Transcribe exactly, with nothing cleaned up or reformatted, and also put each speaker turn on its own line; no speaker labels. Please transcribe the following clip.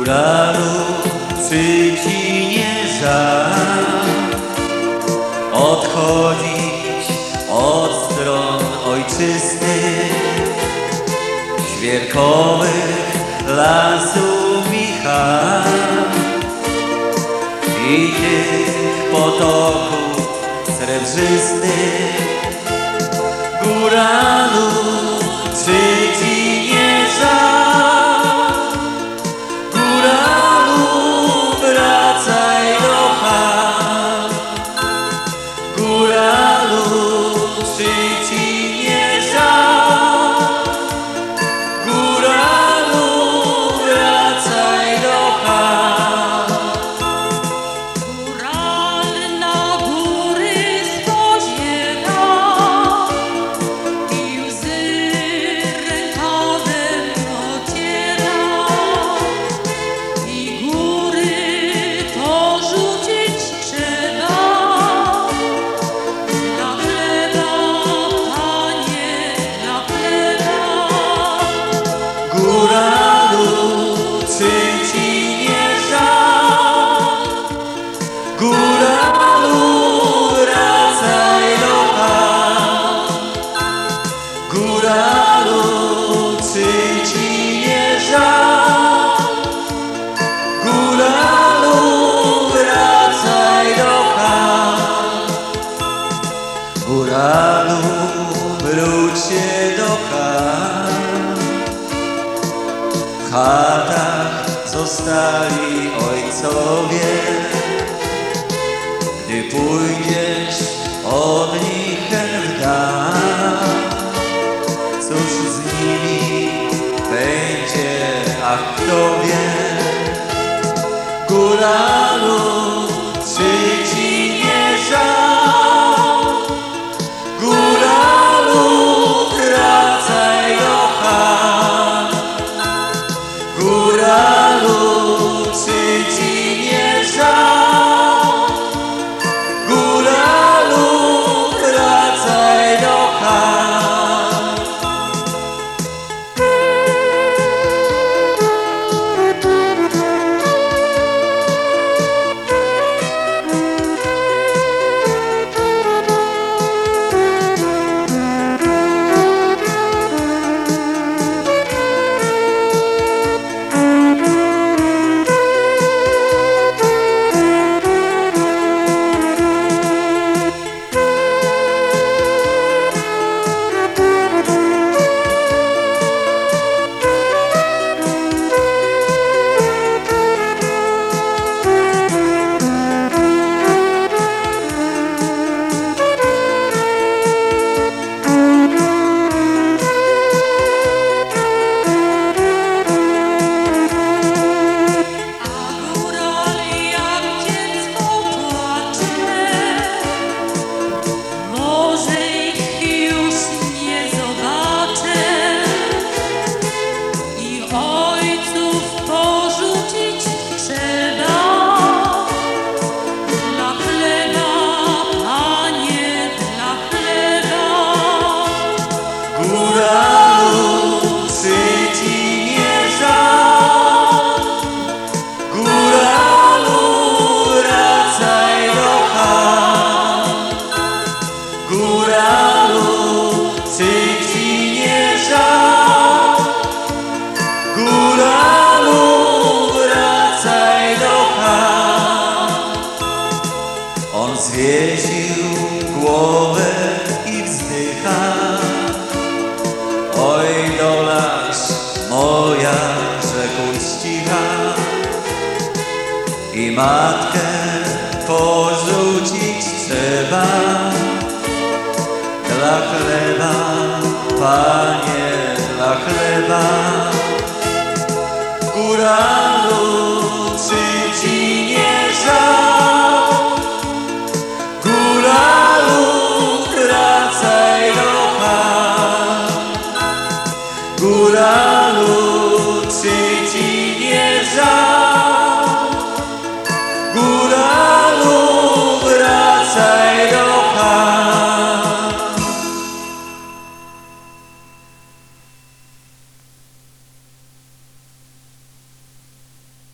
Góralu, czy ci nie żal odchodzić od stron ojczystych, świerkowych lasów i chat i tych potoków srebrzystych? Góralu, czy ci nie żal? Góralu, wracaj do chat. Góralu, czy ci nie żal? Góralu, wracaj do chat.
Góral na góry spoziera i łzy rękawem ociera, i góry to rzucić trzeba. Dla chleba, Panie, dla chleba.
Góralu, czy ci nie żal? Góralu, wracaj do chat. Góralu, czy ci nie żal? Góralu, wracaj do chat. Góralu, wróćcie do chat. W chatach zostali ojcowie. Gdy pójdziesz od nich w dal, cóż z nimi będzie, a kto wie? Góralu, czy ci nie żal? Góralu, wracaj do chat. Góralu, czy ci nie żal? Góralu, wracaj do chat. Góralu, czy ci nie żal? Góralu, wracaj do chat. Góralu, czy ci nie żal? Góralu, wracaj do chat. On zwiesił głowę i wzdycha. Oj, dolaś moja, rzekł ścicha, i matkę porzucić trzeba. Dla chleba, Panie, dla chleba. Góra